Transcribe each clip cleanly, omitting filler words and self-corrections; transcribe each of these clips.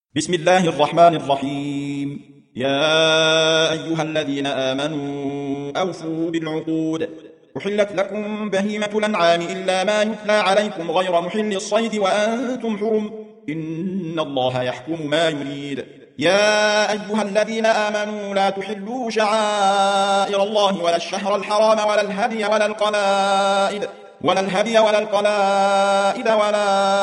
بسم الله الرحمن الرحيم. يا أيها الذين آمنوا أوفوا بالعقود. أحلت لكم بهيمة الأنعام إلا ما يتلى عليكم غير محل الصيد وأنتم حرم، إن الله يحكم ما يريد. يا أيها الذين آمنوا لا تحلوا شعائر الله ولا الشهر الحرام ولا الهدي ولا القلائد ولا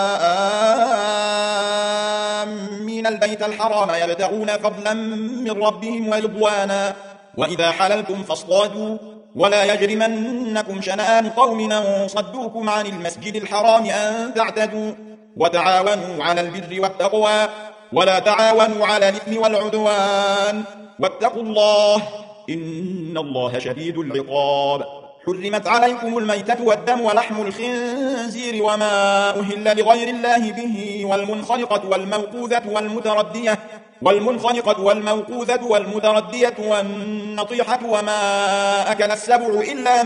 آمين البيت الحرام يبتغون فضلا من ربهم ورضوانا، وإذا حللتم فاصطادوا، ولا يجرمنكم شنآن قوم أن صدوكم عن المسجد الحرام أن تعتدوا، وتعاونوا على البر والتقوى ولا تعاونوا على الإثم والعدوان، واتقوا الله إن الله شديد العقاب. حرمت عليكم الميتة والدم ولحم الخنزير وما أهل لغير الله به، والمنخنقة والمتردية والنطيحة وما أكل السبع إلا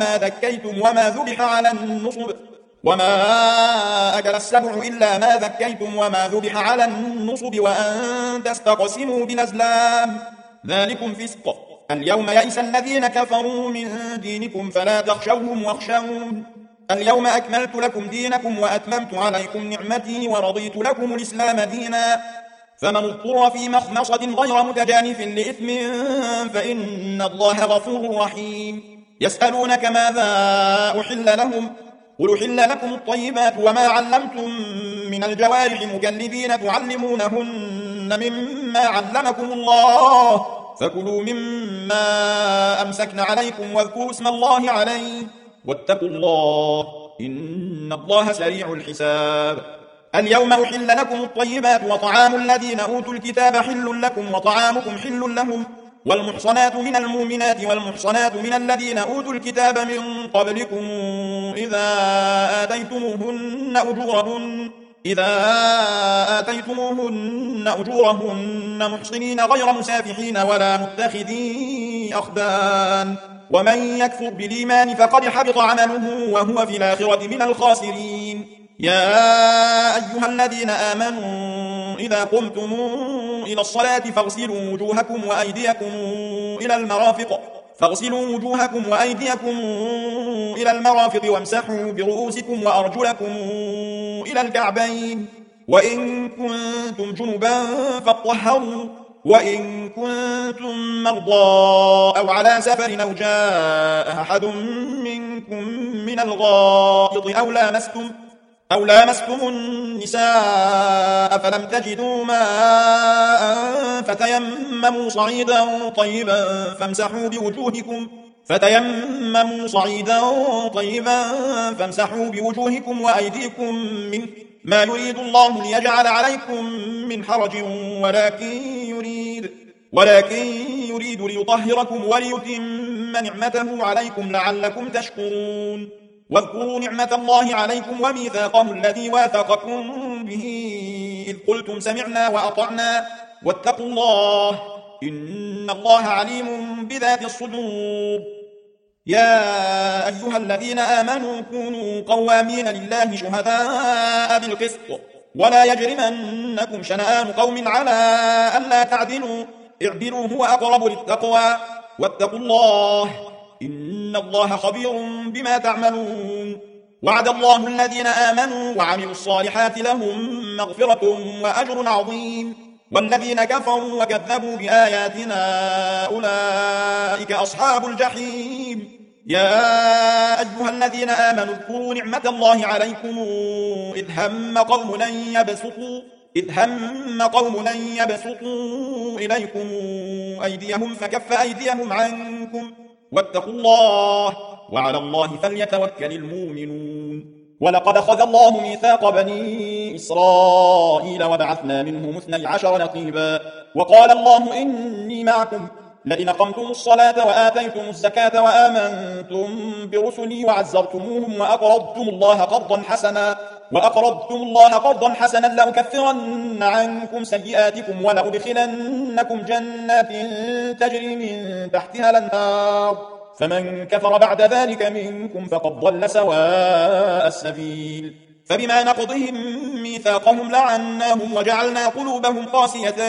ما ذكيتم وما ذبح على النصب وأن تستقسموا بالأزلام، ذلكم فسق. اليوم يئس الذين كفروا من دينكم فلا تخشوهم واخشون. اليوم أكملت لكم دينكم وأتممت عليكم نعمتي ورضيت لكم الإسلام دينا، فمن اضطر في مخمصة غير متجانف لإثم فإن الله غفور رحيم. يسألونك ماذا أحل لهم، قل أحل لكم الطيبات وما علمتم من الجوارح مكلبين تعلمونهن مما علمكم الله، فكلوا مما أمسكن عليكم واذكروا اسم الله عليه، واتقوا الله إن الله سريع الحساب. اليوم أحل لكم الطيبات وطعام الذين أوتوا الكتاب حل لكم وطعامكم حل لهم، والمحصنات من المؤمنات والمحصنات من الذين أوتوا الكتاب من قبلكم إذا آتيتموهن أجورهن محصنين غير مسافحين ولا متخذي أخدان، ومن يكفر بالإيمان فقد حبط عمله وهو في الآخرة من الخاسرين. يا أيها الذين آمنوا إذا قمتم إلى الصلاة فاغسلوا وجوهكم وأيديكم إلى المرافق وامسحوا برؤوسكم وأرجلكم إلى الكعبين، وإن كنتم جنبا فاطهروا، وإن كنتم مرضى أو على سفر أو جاء أحد منكم من الغائط أو لامستم النساء فلم تجدوا ماء فتيمموا صعيدا فامسحوا بوجوهكم وأيديكم منه، ما يريد الله ليجعل عليكم من حرج ولكن يريد ليطهركم وليتم نعمته عليكم لعلكم تشكرون. واذكروا نعمة الله عليكم وميثاقه الذي واثقكم به إذ قلتم سمعنا وأطعنا، واتقوا الله إن الله عليم بذات الصدور. يا أيها الذين آمنوا كونوا قوامين لله شهداء بالقسط، ولا يجرمنكم شنآن قوم على ألا تعدلوا، اعدلوا هو أقرب للتقوى، واتقوا الله إن الله خبير بما تعملون. وعد الله الذين آمنوا وعملوا الصالحات لهم مغفرة وأجر عظيم، والذين كفروا وكذبوا بآياتنا أولئك أصحاب الجحيم. يا أيها الذين آمنوا اذكروا نعمة الله عليكم إذ هم قوم لن يبسطوا إليكم أيديهم فكف أيديهم عنكم، واتقوا الله وعلى الله فليتوكل المؤمنون. ولقد أخذ الله ميثاق بني إسرائيل وبعثنا منهم 12 نقيبا، وقال الله إني معكم لئن أقمتم الصلاة وآتيتم الزكاة وآمنتم برسلي وعزرتموهم وأقرضتم الله قرضا حسنا لأكفرن عنكم سيئاتكم ولأدخلنكم جنات تجري من تحتها الأنهار، فمن كفر بعد ذلك منكم فقد ضل سواء السبيل. فبما نقضهم ميثاقهم لعناهم وجعلنا قلوبهم قاسية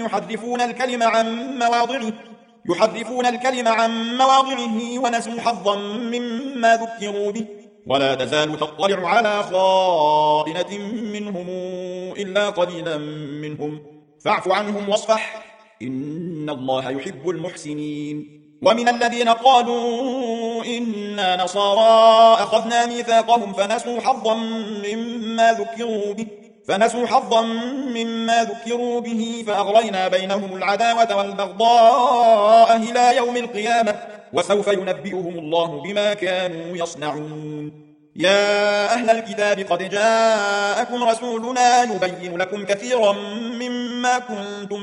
يحرفون الكلم عن مواضعه ونسوا حظا مما ذكروا به ولا تزال تطلع على خائنة منهم إلا قليلا منهم فاعف عنهم واصفح إن الله يحب المحسنين. ومن الذين قالوا إنا نصارى أخذنا ميثاقهم فنسوا حظا مما ذكروا به فأغرينا بينهم العداوة والبغضاء إلى يوم القيامة وسوف ينبئهم الله بما كانوا يصنعون. يا أهل الكتاب قد جاءكم رسولنا يبين لكم كثيرا مما كنتم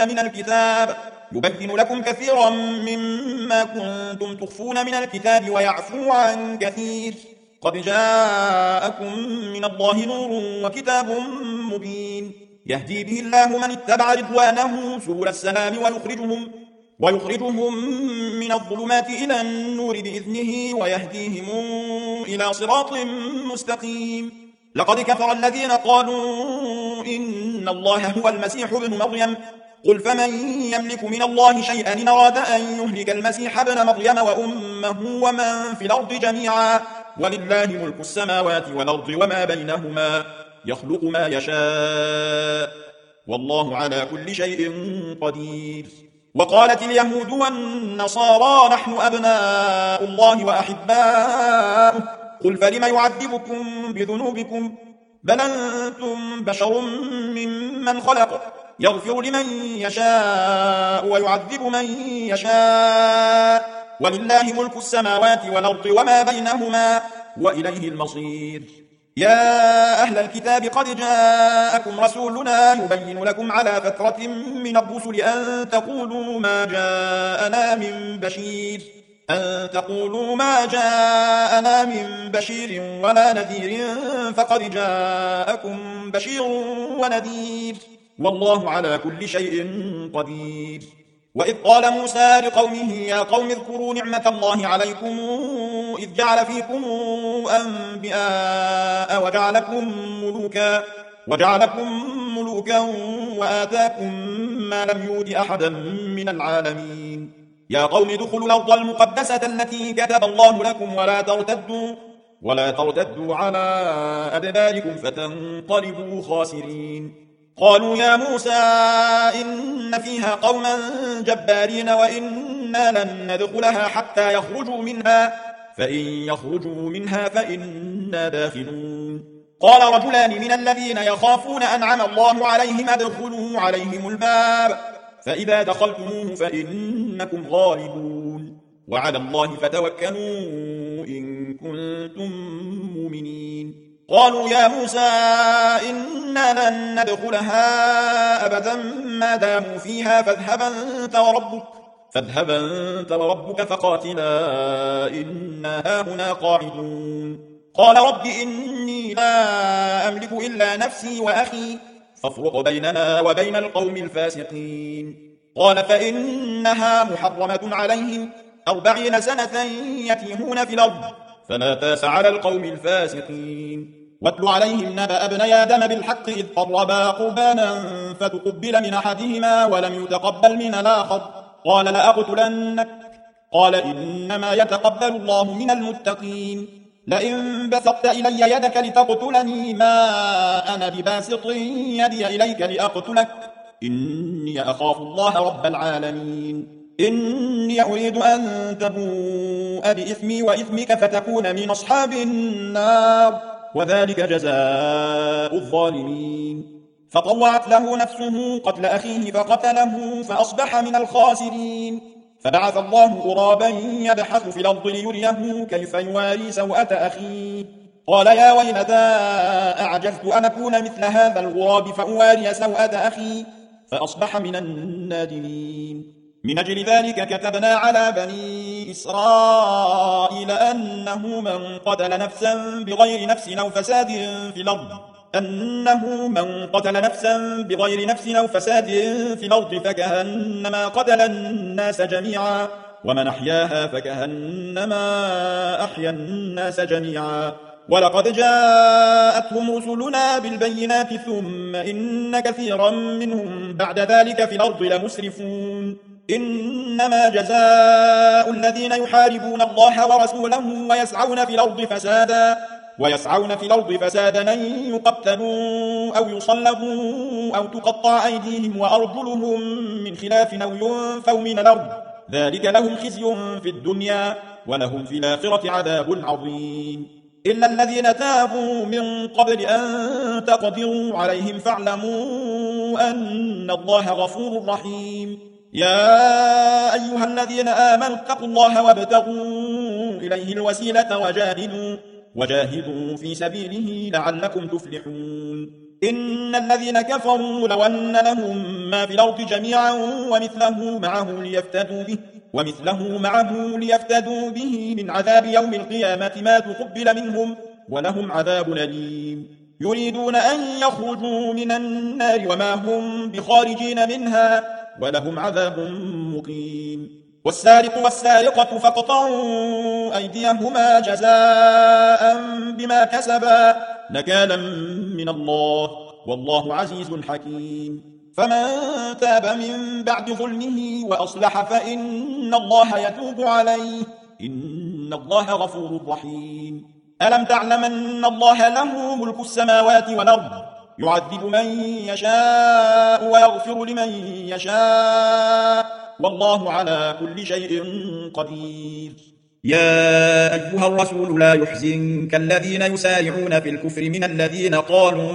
تخفون من الكتاب ويعفو عن كثير قد جاءكم من الله نور وكتاب مبين يهدي به الله من اتبع رضوانه سبل السلام ويخرجهم من الظلمات إلى النور بإذنه ويهديهم إلى صراط مستقيم. لقد كفر الذين قالوا إن الله هو المسيح ابن مريم قل فمن يملك من الله شيئا إن أراد أن يهلك المسيح ابن مريم وأمه ومن في الأرض جميعا ولله ملك السماوات والأرض وما بينهما يخلق ما يشاء والله على كل شيء قدير. وقالت اليهود والنصارى نحن أبناء الله وأحباؤه قل فلم يعذبكم بذنوبكم بل أنتم بشر ممن خلق يغفر لمن يشاء ويعذب من يشاء ولله ملك السماوات والأرض وما بينهما وإليه المصير. يا أهل الكتاب قد جاءكم رسولنا يبين لكم على فترة من الرسل أن تقولوا ما جاءنا من بشير ولا نذير فقد جاءكم بشير ونذير والله على كل شيء قدير. وإذ قال موسى لقومه يا قوم اذكروا نعمة الله عليكم إذ جعل فيكم أنبياء وجعلكم ملوكا وآتاكم ما لم يؤت أحدا من العالمين. يا قوم ادخلوا الأرض المقدسة التي كتب الله لكم ولا ترتدوا على أدباركم فتنقلبوا خاسرين. قالوا يا موسى إن فيها قوما جبارين وإنا لن ندخلها حتى يخرجوا منها فإن يخرجوا منها فإنا داخلون. قال رجلان من الذين يخافون أنعم الله عليهم ادخلوا عليهم الباب فإذا دخلتموه فإنكم غالبون وعلى الله فتوكلوا إن كنتم مؤمنين. قالوا يا موسى إنا لن ندخلها أبدا ما داموا فيها فاذهب أنت وربك فقاتلا إنا هاهنا قاعدون. قال رب إني لا أملك إلا نفسي وأخي فافرق بيننا وبين القوم الفاسقين. قال فإنها محرمة عليهم 40 سنة يتيهون في الأرض فلا تاس على القوم الفاسقين. واتل عليهم نبأ ابني آدم بالحق إذ قربا قربانا فتقبل من أحدهما ولم يتقبل من الآخر قال لأقتلنك قال إنما يتقبل الله من المتقين. لئن بسطت إلي يدك لتقتلني ما أنا بباسط يدي إليك لأقتلك إني أخاف الله رب العالمين. إني أريد أن تبوء بإثمي وإثمك فتكون من أصحاب النار وذلك جزاء الظالمين. فطوعت له نفسه قتل أخيه فقتله فأصبح من الخاسرين. فبعث الله غرابا يبحث في الأرض ليريه كيف يواري سوءة أخيه قال يا ويلتى أعجزت أن أكون مثل هذا الغراب فأواري سوءة أخي فأصبح من النادمين. من أجل ذلك كتبنا على بني إسرائيل أنه من قتل نفسا بغير نفس أو فساد في الأرض فكأنما قتل الناس جميعا ومن أحياها فكأنما أحيا الناس جميعا ولقد جاءتهم رسلنا بالبينات ثم إن كثيرا منهم بعد ذلك في الأرض لمسرفون إنما جزاء الذين يحاربون الله ورسوله ويسعون في الأرض فسادا أن يقتلوا أو يصلبوا أو تقطع أيديهم وأرجلهم من خلاف أو ينفوا من الأرض ذلك لهم خزي في الدنيا ولهم في الآخرة عذاب عظيم إلا الذين تابوا من قبل أن تقدروا عليهم فاعلموا أن الله غفور رحيم يا أيها الذين آمنوا اتقوا الله وابتغوا إليه الوسيلة وجاهدوا في سبيله لعلكم تفلحون إن الذين كفروا لو أن لهم ما في الأرض جميعا ومثله معه ليفتدوا به من عذاب يوم القيامة ما تقبل منهم ولهم عذاب أليم يريدون أن يخرجوا من النار وما هم بخارجين منها ولهم عذاب مقيم والسارق والسارقة فاقطعوا أيديهما جزاء بما كسبا نكالا من الله والله عزيز حكيم فمن تاب من بعد ظلمه وأصلح فإن الله يتوب عليه إن الله غفور رحيم ألم تعلم أن الله له ملك السماوات والأرض يعذب من يشاء ويغفر لمن يشاء والله على كل شيء قدير يا أيها الرسول لا يحزنك الذين يسارعون في الكفر من الذين قالوا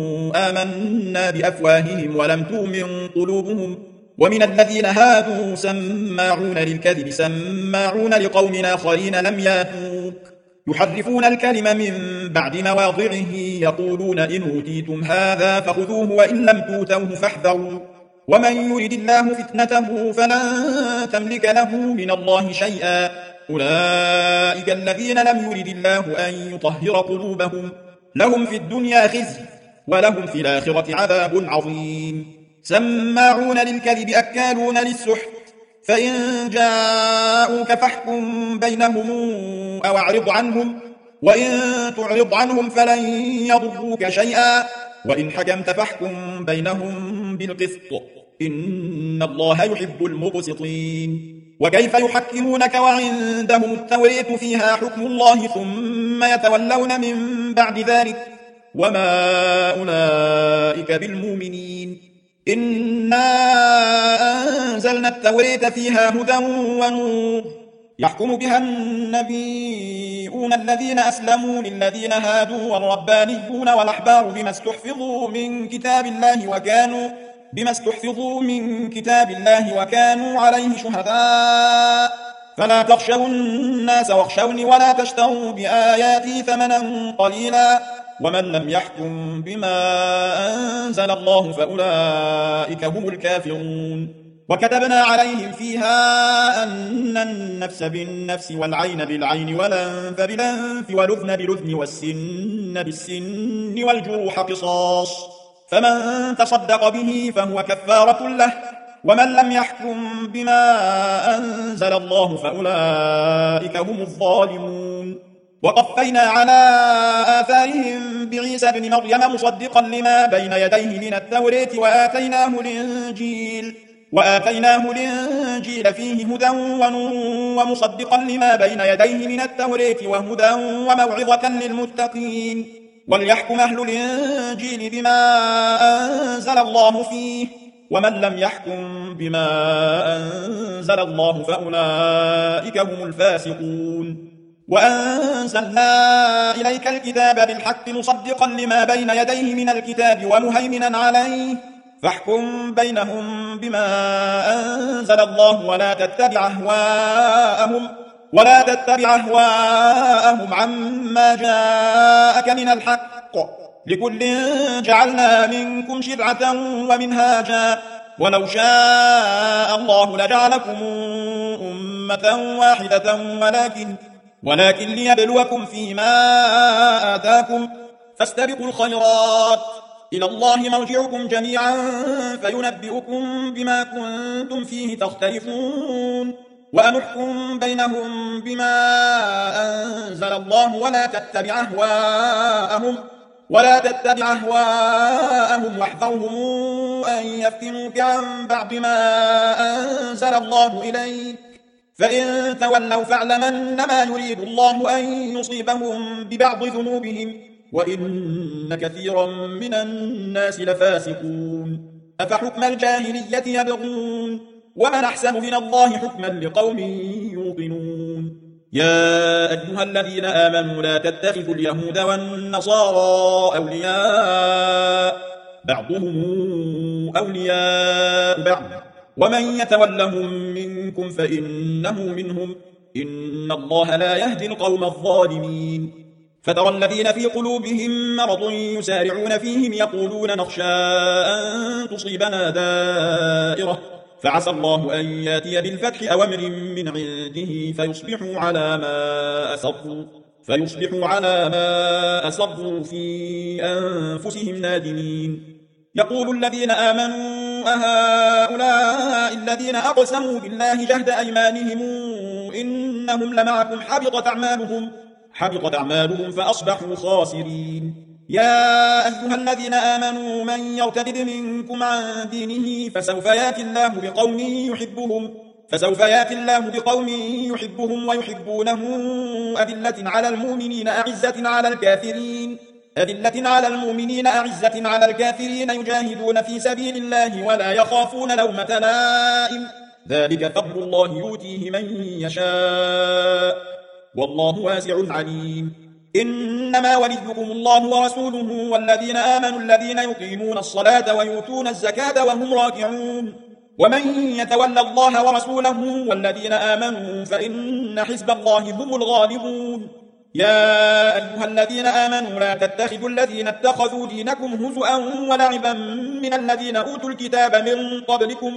آمنا بأفواههم ولم تؤمن قلوبهم ومن الذين هادوا سماعون للكذب سماعون لقوم آخرين لم ياتوك يحرفون الكلم من بعد مواضعه يقولون إن أوتيتم هذا فخذوه وإن لم توتوه فاحذروا ومن يرد الله فتنته فلن تملك له من الله شيئا أولئك الذين لم يرد الله أن يطهر قلوبهم لهم في الدنيا خزي ولهم في الآخرة عذاب عظيم سماعون للكذب أكالون للسحت فإن جاءوك فاحكم بينهم أو أعرض عنهم وإن تعرض عنهم فلن يضروك شيئا وإن حكمت فاحكم بينهم بالقسط إن الله يحب المقسطين وكيف يحكمونك وعندهم التورية فيها حكم الله ثم يتولون من بعد ذلك وما أولئك بالمؤمنين إنا أنزلنا التورية فيها هدى ونور يحكم بها النبيون الذين أسلموا للذين هادوا والربانيون والأحبار بما استحفظوا من كتاب الله وكانوا عليه شهداء فلا تخشوا الناس واخشوني ولا تشتروا بآياتي ثمنا قليلا ومن لم يحكم بما أنزل الله فأولئك هم الكافرون وكتبنا عليهم فيها أن النفس بالنفس والعين بالعين والأنف بالأنف والأذن بالأذن والسن بالسن والجروح قصاص فمن تصدق به فهو كفارة له ومن لم يحكم بما أنزل الله فأولئك هم الظالمون وقفينا على آثارهم بعيسى بن مريم مصدقا لما بين يديه من التوراة وآتيناه الإنجيل فيه هدى ونور ومصدقا لما بين يديه من التوراة وهدى وموعظة للمتقين وليحكم أهل الإنجيل بما أنزل الله فيه ومن لم يحكم بما أنزل الله فأولئك هم الفاسقون وأنزلنا إليك الكتاب بالحق مصدقا لما بين يديه من الكتاب ومهيمنا عليه فاحكم بينهم بما أنزل الله ولا تتبع أهواءهم عما جاءك من الحق لكل جعلنا منكم شرعة ومنهاجا ولو شاء الله لجعلكم أمة واحدة ولكن ليبلوكم فيما آتاكم فاستبقوا الخيرات إلى الله مرجعكم جميعا فينبئكم بما كنتم فيه تختلفون وأن احكم بينهم بما أنزل الله ولا تتبع أهواءهم واحذرهم أن يفتنوك عن بعض ما أنزل الله إليك فإن تولوا فاعلم أنما يريد الله أن يصيبهم ببعض ذنوبهم وإن كثيرا من الناس لفاسقون أفحكم الجاهلية يبغون ومن أحسن من الله حكما لقوم يوقنون يا أيها الذين آمنوا لا تتخذوا اليهود والنصارى أولياء بعضهم أولياء بعض ومن يتولهم منكم فإنه منهم إن الله لا يهدي القوم الظالمين فترى الذين في قلوبهم مرض يسارعون فيهم يقولون نخشى أن تصيبنا دائرة فعسى الله أن ياتي بالفتح أو أمر من عنده فيصبحوا على ما أسروا في أنفسهم نادمين يقول الذين آمنوا أهؤلاء الذين أقسموا بالله جهد أيمانهم إنهم لمعكم حبطت أعمالهم فأصبحوا خاسرين يا أيها الذين آمنوا من يرتد منكم عن دينه فسوف يأتي الله بقوم يحبهم ويحبونه أذلة على المؤمنين أعزة على الكافرين يجاهدون في سبيل الله ولا يخافون لومة لائم ذلك فضل الله يؤتيه من يشاء والله واسع عليم إنما وليكم الله ورسوله والذين آمنوا الذين يقيمون الصلاة ويؤتون الزكاة وهم راكعون ومن يتولى الله ورسوله والذين آمنوا فإن حزب الله هم الغالبون يا أيها الذين آمنوا لا تتخذوا الذين اتخذوا دينكم هزؤا ولعبا من الذين أوتوا الكتاب من قبلكم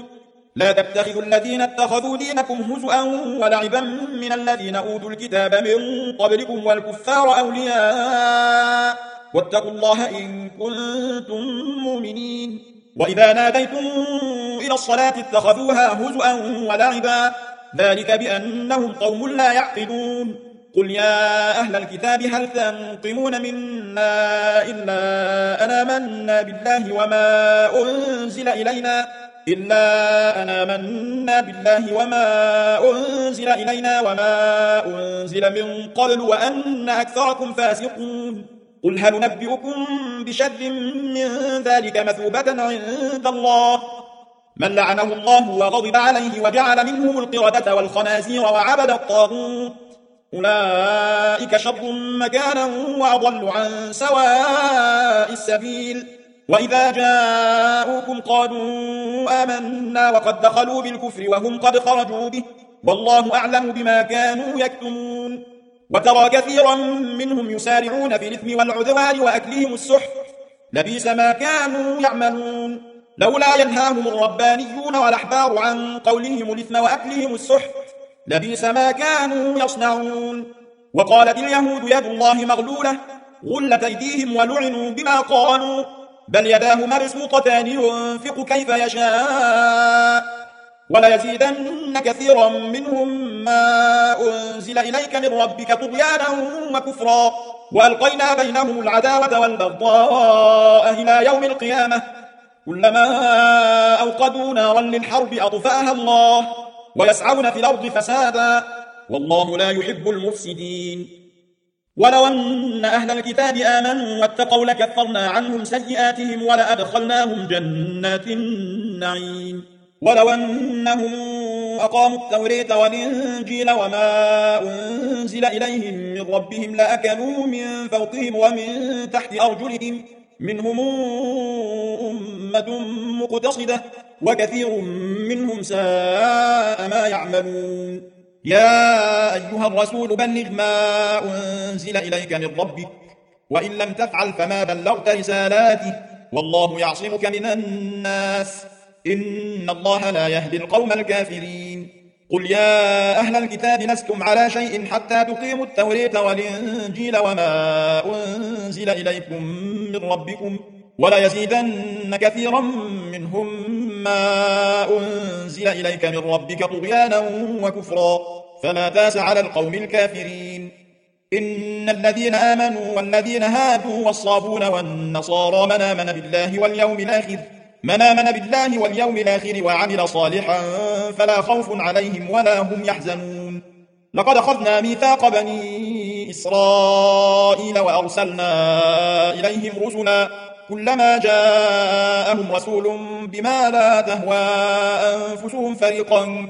والكفار أولياء واتقوا الله إن كنتم مؤمنين وإذا ناديتم إلى الصلاة اتخذوها هزؤا ولعبا ذلك بأنهم قوم لا يعقلون قل يا أهل الكتاب هل تنقمون منا إلا أن آمنا بالله وما أنزل إلينا وما أنزل من قبل وأن أكثركم فاسقون قل هل ننبئكم بشر من ذلك مثوبة عند الله من لعنه الله وغضب عليه وجعل منهم القردة والخنازير وعبد الطاغوت أولئك شر مكانا وأضل عن سواء السبيل وإذا جاءوكم قالوا آمنا وقد دخلوا بالكفر وهم قد خرجوا به والله أعلم بما كانوا يكتمون وترى كثيرا منهم يسارعون في الإثم والعدوان وأكلهم السحت لبئس ما كانوا يعملون لولا ينهاهم الربانيون والأحبار عن قولهم الإثم وأكلهم السحت لبئس ما كانوا يصنعون وقالت اليهود يد الله مغلولة غلت أيديهم ولعنوا بما قالوا بل يداه مبسوطتان ينفق كيف يشاء وليزيدن كثيرا منهم ما أنزل إليك من ربك طغيانا وكفرا وألقينا بينهم العداوة والبغضاء إلى يوم القيامة كلما أوقدوا نارا للحرب أطفأها الله ويسعون في الأرض فسادا والله لا يحب المفسدين ولو أن أهل الكتاب آمنوا واتقوا لكفرنا عنهم سيئاتهم ولأدخلناهم جنات النعيم ولو أنهم أقاموا التوراة والإنجيل وما أنزل إليهم من ربهم لأكلوا من فوقهم ومن تحت أرجلهم منهم أمة مقتصدة وكثير منهم ساء ما يعملون يا أيها الرسول بلغ ما أنزل إليك من ربك وإن لم تفعل فما بلغت رسالاته والله يعصمك من الناس إن الله لا يهدي القوم الكافرين قل يا أهل الكتاب لستم على شيء حتى تقيموا التوراة والإنجيل وما أنزل إليكم من ربكم وليزيدن كثيرا منهم ما أنزل إليك من ربك طغيانا وكفرا فلا تاس على القوم الكافرين. إن الذين آمنوا والذين هادوا والصابون والنصارى من آمن بالله واليوم الآخر وعمل صالحا فلا خوف عليهم ولا هم يحزنون. لقد أخذنا ميثاق بني إسرائيل وأرسلنا إليهم رسلا كلما جاءهم رسول بما لا تهوى أنفسهم فريقا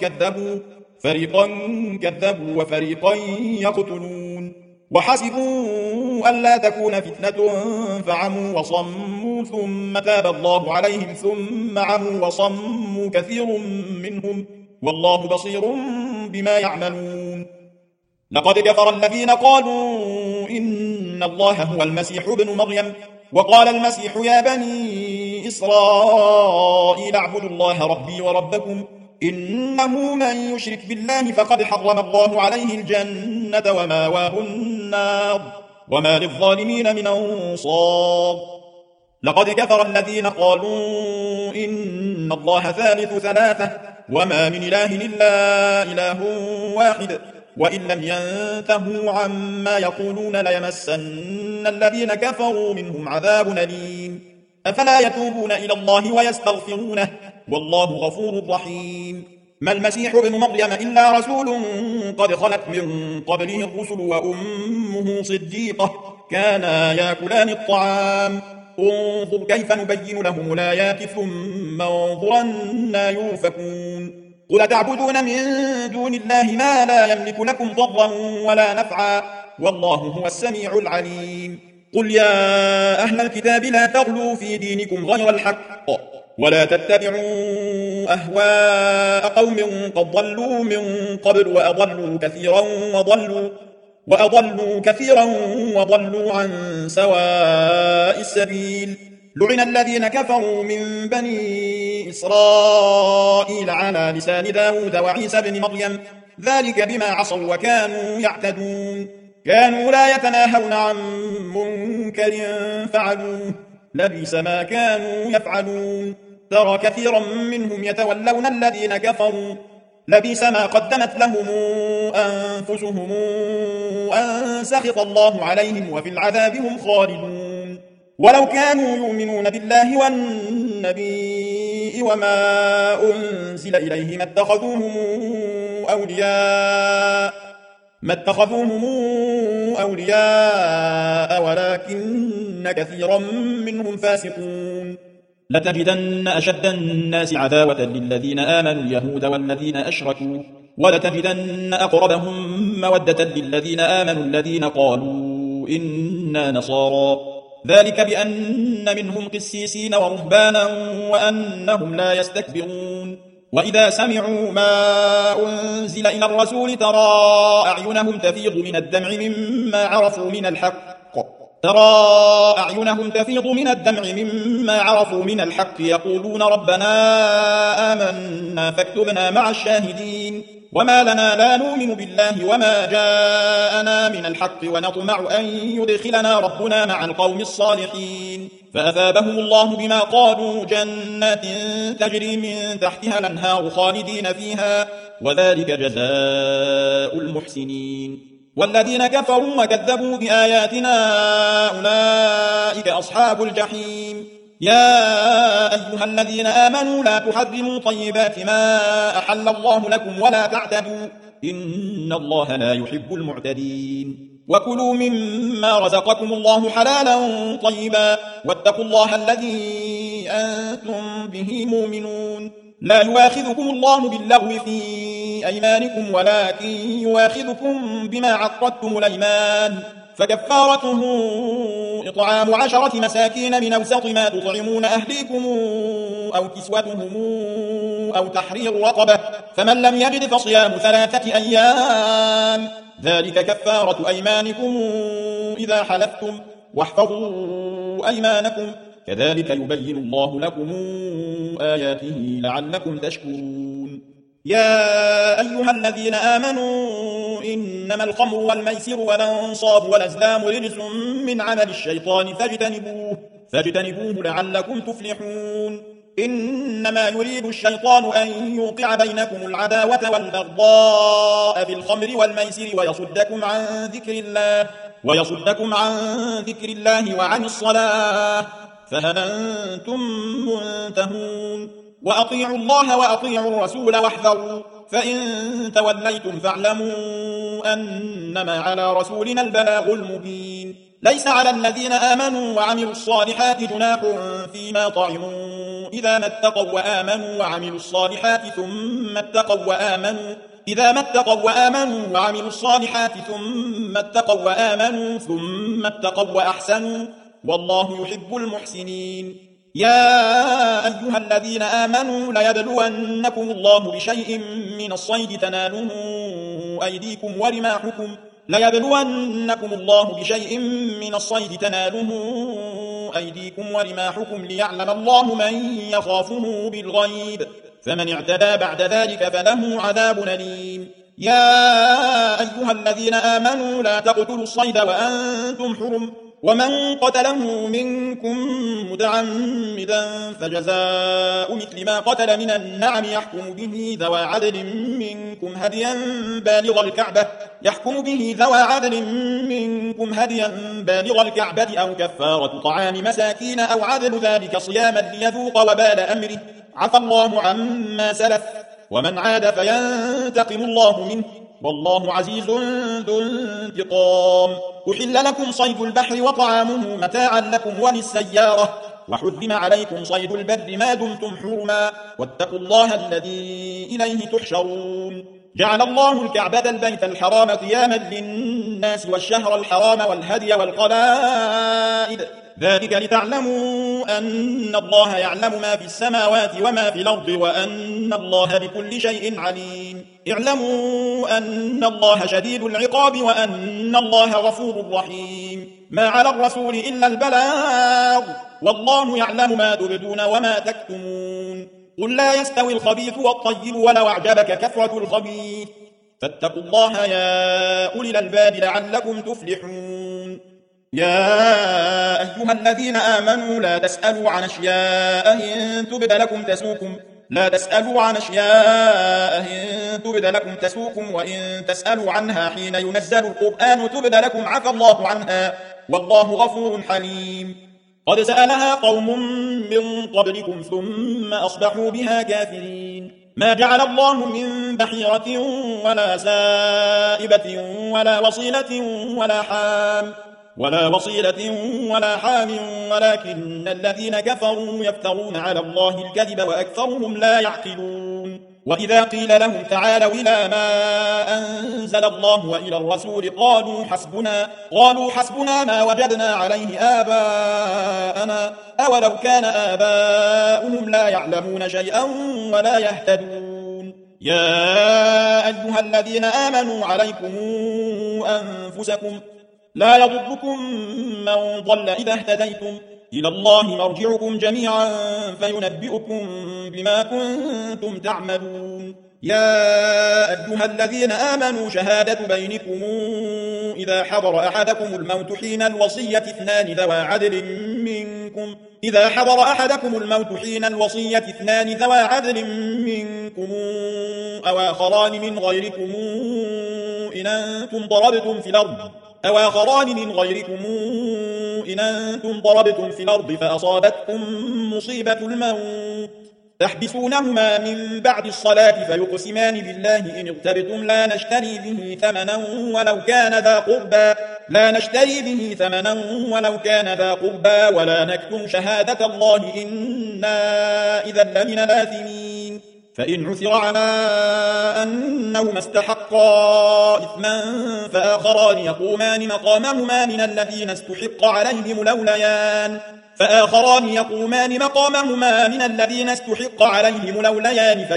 كذبوا وفريقا يقتلون وحسبوا ألا تكون فتنة فعموا وصموا ثم تاب الله عليهم ثم عموا وصموا كثير منهم والله بصير بما يعملون. لقد كفر الذين قالوا إن الله هو المسيح ابن مريم وقال المسيح يا بني إسرائيل اعبدوا الله ربي وربكم إنه من يشرك بالله فقد حرم الله عليه الجنة وماواه النار وما للظالمين من أنصار. لقد كفر الذين قالوا إن الله ثالث ثلاثة وما من إله إلا إله واحد وإن لم ينتهوا عما يقولون ليمسن الذين كفروا منهم عذاب أليم. أفلا يتوبون إلى الله ويستغفرونه والله غفور رحيم. ما المسيح ابن مريم إلا رسول قد خلت من قبله الرسل وأمه صديقة كانا يأكلان الطعام انظر كيف نبين لهم الآيات ثم انظر أنى يؤفكون. قل تعبدون من دون الله ما لا يملك لكم ضرا ولا نفعا والله هو السميع العليم. قل يا أهل الكتاب لا تغلوا في دينكم غير الحق ولا تتبعوا أهواء قوم قد ضلوا من قبل وأضلوا كثيرا وضلوا عن سواء السبيل. لعن الذين كفروا من بني إسرائيل على لسان داود وعيسى بن مريم ذلك بما عصوا وكانوا يعتدون. كانوا لا يتناهون عن منكر فعلوه لبئس ما كانوا يفعلون. ترى كثيرا منهم يتولون الذين كفروا لبئس ما قدمت لهم أنفسهم أن سخط الله عليهم وفي العذاب هم خالدون. ولو كانوا يؤمنون بالله والنبي وما أنزل إليه ما اتخذوهم أولياء ولكن كثيرا منهم فاسقون. لتجدن أشد الناس عداوة للذين آمنوا اليهود والذين أشركوا ولتجدن أقربهم مودة للذين آمنوا الذين قالوا إنا نصارى ذلك بأن منهم قسيسين ورهبانا وأنهم لا يستكبرون. وإذا سمعوا ما أنزل إلى الرسول ترى أعينهم تفيض من الدمع مما عرفوا من الحق يقولون ربنا آمنا فاكتبنا مع الشاهدين. وما لنا لا نؤمن بالله وما جاءنا من الحق ونطمع أن يدخلنا ربنا مع القوم الصالحين. فأثابهم الله بما قالوا جنات تجري من تحتها الأنهار خالدين فيها وذلك جزاء المحسنين. والذين كفروا وكذبوا بآياتنا أولئك أصحاب الجحيم. يا أيها الذين آمنوا لا تحرموا طيبات ما أحل الله لكم ولا تعتدوا إن الله لا يحب المعتدين. وكلوا مما رزقكم الله حلالا طيبا واتقوا الله الذي أنتم به مؤمنون. لا يواخذكم الله باللغو في أيمانكم ولكن يواخذكم بما عقدتم الأيمان فكفارته إطعام 10 مساكين من أوسط ما تطعمون أهليكم أو كسوتهم أو تحرير رقبة فمن لم يجد فصيام 3 أيام ذلك كفارة أيمانكم إذا حلفتم واحفظوا أيمانكم كذلك يبين الله لكم آياته لعلكم تشكرون. يا أيها الذين آمنوا إنما الخمر والميسر والأنصاب والأزلام رجس من عمل الشيطان فاجتنبوه لعلكم تفلحون. إنما يريد الشيطان أن يوقع بينكم العداوة والبغضاء في الخمر والميسر ويصدكم عن ذكر الله وعن الصلاة فهل أنتم منتهون وأطيعوا الله وأطيعوا الرسول واحذروا فإن توليتم فاعلموا أنما على رسولنا البلاغ المبين ليس على الذين آمنوا وعملوا الصالحات جناح فيما طعموا إذا ما اتقوا وآمنوا وعملوا الصالحات ثم اتقوا وعملوا الصالحات ثم اتقوا وآمنوا ثم اتقوا وأحسنوا والله يحب المحسنين يا أيها الذين آمنوا ليبلونكم الله بشيء من الصيد تناله أيديكم ورماحكم ليعلم الله من يخافه بالغيب فمن اعتدى بعد ذلك فله عذاب أليم يا أيها الذين آمنوا لا تقتلوا الصيد وأنتم حرم ومن قتله منكم متعمدا فجزاء مثل ما قتل من النعم يحكم به ذوى عدل منكم هديا بالغ الكعبة أو كفارة طعام مساكين أو عدل ذلك صياما ليذوق وبال أمره عفى الله عما سلف ومن عاد فينتقم الله منه والله عزيز ذو انتقام أحل لكم صيد البحر وطعامه متاعا لكم وللسيارة وحرم عليكم صيد البر ما دمتم حرما واتقوا الله الذي إليه تحشرون جعل الله الكعبة البيت الحرام قياما للناس والشهر الحرام والهدي والقلائد ذلك لتعلموا أن الله يعلم ما في السماوات وما في الأرض وأن الله بكل شيء عليم اعلموا أن الله شديد العقاب وأن الله غفور رحيم ما على الرسول إلا البلاغ والله يعلم ما تبدون وما تكتمون قل لا يستوي الخبيث والطيب ولو أعجبك كثرة الخبيث فاتقوا الله يا أولي الألباب لعلكم تفلحون يا أيها الذين آمنوا لا تسألوا عن أشياء إن تبد لكم تسوكم وإن تسألوا عنها حين ينزل القرآن تبد لكم عفى الله عنها والله غفور حليم قد سألها قوم من قبلكم ثم أصبحوا بها كافرين ما جعل الله من بحيرة ولا سائبة ولا وصيلة ولا حام ولكن الذين كفروا يفترون على الله الكذب وأكثرهم لا يعقلون وإذا قيل لهم تعالوا إلى ما أنزل الله وإلى الرسول قالوا حسبنا ما وجدنا عليه آباءنا أولو كان آباؤهم لا يعلمون شيئا ولا يهتدون يا أيها الذين آمنوا عليكم أنفسكم لا يضركم من ضل إذا اهتديتم إلى الله مرجعكم جميعا فينبئكم بما كنتم تعملون يا أيها الذين آمنوا شهادة بينكم إذا حضر أحدكم الموت حين الوصية اثنان ذوى عدل منكم أو آخران من غيركم إن أنتم ضربتم في الأرض فأصابتكم مصيبة الموت تحبسونهما من بعد الصلاة فيقسمان بالله إن ارتبتم لا نشتري به ثمنا ولو كان ذا قربى ولا نكتم شهادة الله إنا إذا لمن الآثمين فإن عثر على أنهما استحقا إثما فآخران يقومان مقامهما من الذين استحق عليهم الأوليان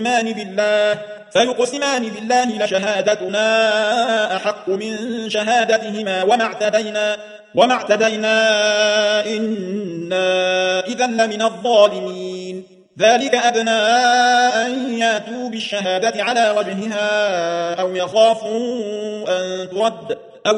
فيقسمان بالله لشهادتنا أحق من شهادتهما وما اعتدينا إنا إذا لمن الظالمين ذلك أدنى أن ياتوا بالشهادة على وجهها أو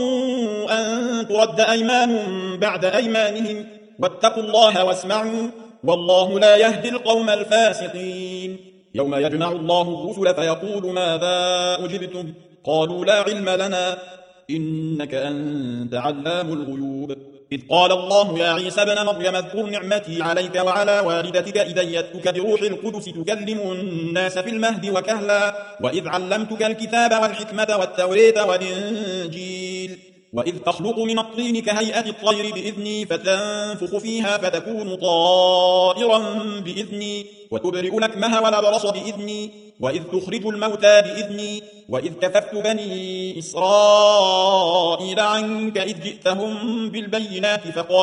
يخافوا أن ترد أيمان بعد أيمانهم واتقوا الله واسمعوا والله لا يهدي القوم الفاسقين. يوم يجمع الله الرسل فيقول ماذا أجبتم؟ قالوا لا علم لنا إنك أنت علام الغيوب. إذ قال الله يا عيسى ابن مريم اذكر نعمتي عليك وعلى والدتك إذ أيدتك بروح القدس تكلم الناس في المهد وكهلا، وإذ علمتك الكتاب والحكمة والتوراة والإنجيل، وإذ تخلق من الطين كهيئة الطير بإذني فتنفخ فيها فتكون طائرا بإذني، وتبرئ الأكمه والأبرص بإذني، وإذ تخرج الموتى بإذني، وإذ كففت بني إسرائيل عنك إذ جئتهم بالبينات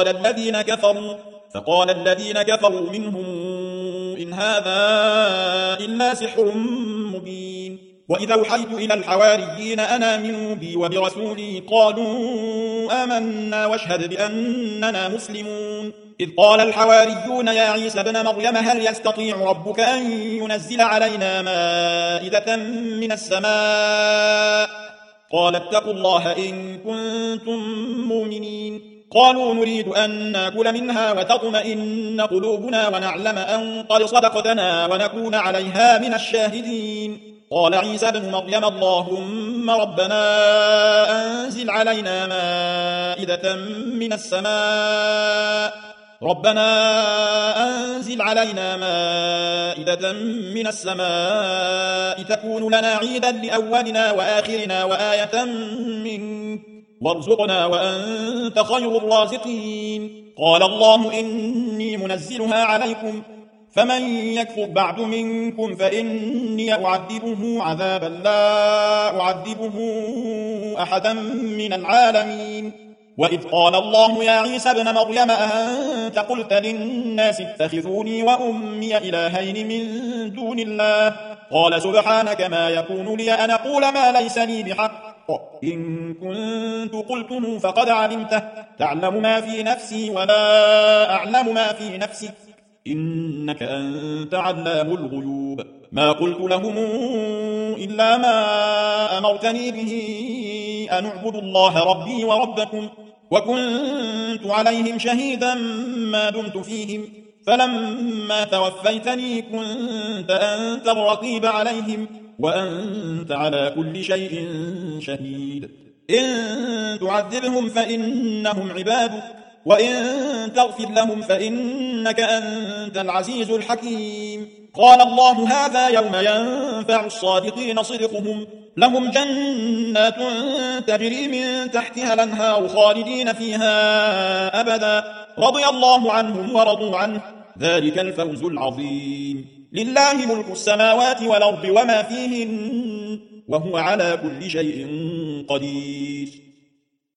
فقال الذين كفروا منهم إن هذا إلا سحر مبين. وإذا أوحيت إلى الحواريين أن آمنوا بي وبرسولي قالوا آمنا واشهد بأننا مسلمون. إذ قال الحواريون يا عيسى ابن مريم هل يستطيع ربك أن ينزل علينا مائدة من السماء؟ قال اتقوا الله إن كنتم مؤمنين. قالوا نريد أن نأكل منها وتطمئن قلوبنا ونعلم أن قد صدقتنا ونكون عليها من الشاهدين. قال عيسى ابن مريم اللهم ربنا أنزل علينا مائدة من السماء تكون لنا عيدا لأولنا وآخرنا وآية منك وارزقنا وأنت خير الرازقين. قال الله إني منزلها عليكم فمن يكفر بعد منكم فإني أعذبه عذابا لا أعذبه أحدا من العالمين. وإذ قال الله يا عيسى ابن مريم أأنت قلت للناس اتخذوني وأمي إلهين من دون الله؟ قال سبحانك ما يكون لي أن أقول ما ليس لي بحق، إن كنت قلته فقد علمته، تعلم ما في نفسي ولا أعلم ما في نفسك، إنك أنت علام الغيوب. ما قلت لهم إلا ما أمرتني به أن اعبدوا الله ربي وربكم، وكنت عليهم شهيدا ما دمت فيهم، فلما توفيتني كنت أنت الرقيب عليهم وأنت على كل شيء شهيد. إن تعذبهم فإنهم عبادك وإن تغفر لهم فإنك أنت العزيز الحكيم. قال الله هذا يوم ينفع الصادقين صدقهم، لهم جنات تجري من تحتها الأنهار خالدين فيها أبدا، رضي الله عنهم ورضوا عنه، ذلك الفوز العظيم. لله ملك السماوات والأرض وما فيهن وهو على كل شيء قدير.